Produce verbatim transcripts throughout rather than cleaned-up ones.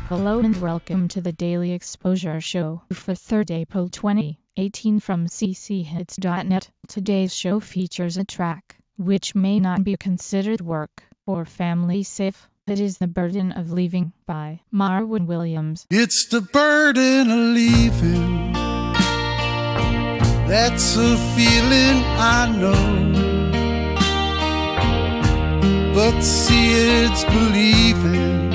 Hello and welcome to the Daily Exposure Show for third April twenty eighteen from c c hits dot net. Today's show features a track which may not be considered work or family safe. It is The Burden of Leaving by Marvin Williams. It's the burden of leaving. That's a feeling I know. But see, it's believing.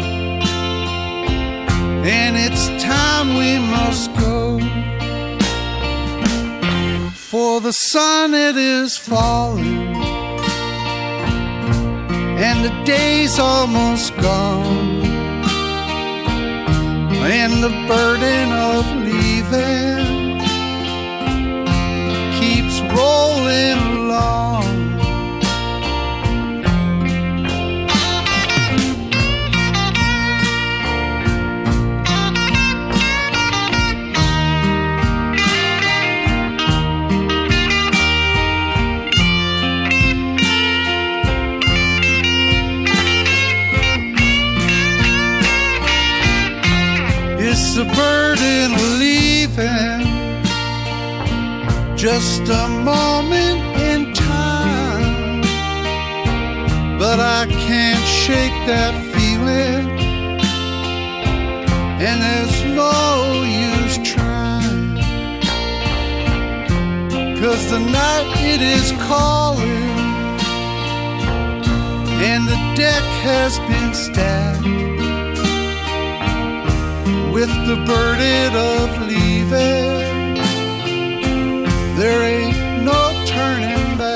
And it's time we must go. For the sun it is falling, and the day's almost gone, and the burden of leaving keeps rolling along. It's the burden of leaving, just a moment in time, but I can't shake that feeling, and there's no use trying, 'cause the night it is calling, and the deck has been stacked with the burden of leaving. There ain't no turning back.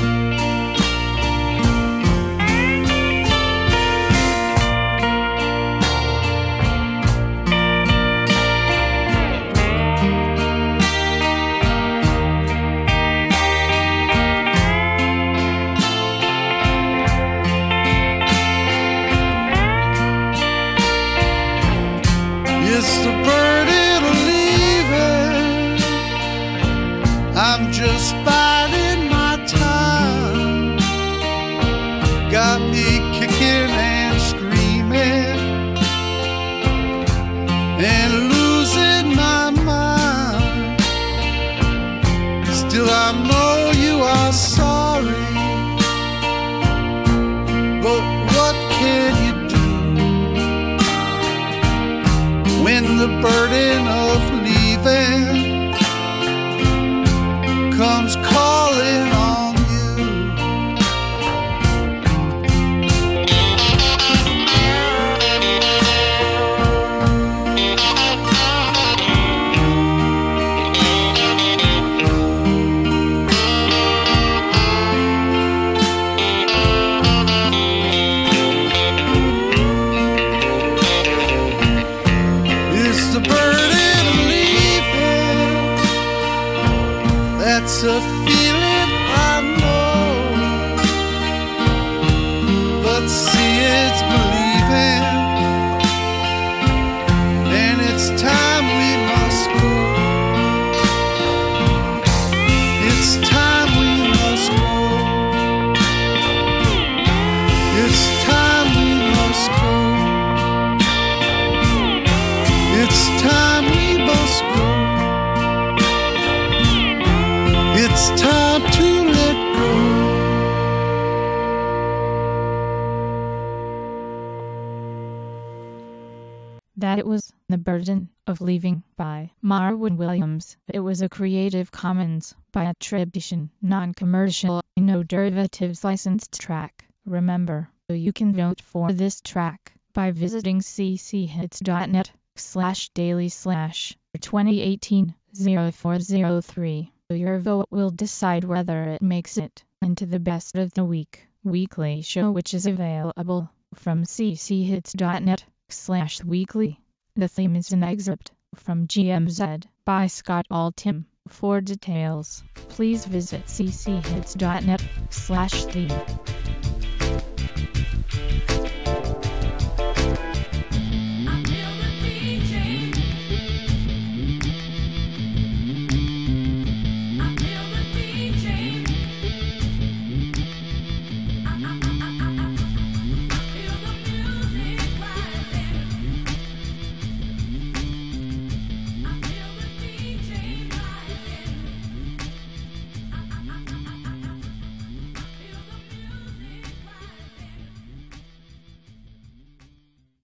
It's the burden of leaving. I'm just biding my time. Got me kicking and screaming and losing my mind. Still I know you are sorry, but what can you do when the burden of leaving comes calling on you? It's the burden of leaving. That's a feeling I know. But see, it's believing, and it's time we must go. It's time we must go. It's time we must go. It's time we must go. It's time to let go. That it was The Burden of Leaving by Marvin Williams. It was a Creative Commons by attribution, non-commercial, no derivatives licensed track. Remember, you can vote for this track by visiting c c hits dot net slash daily slash twenty eighteen oh four oh three. Your vote will decide whether it makes it into the Best of the Week weekly show, which is available from c c hits dot net slash weekly. The theme is an excerpt from G M Z by Scott Altham. For details, please visit c c hits dot net slash theme.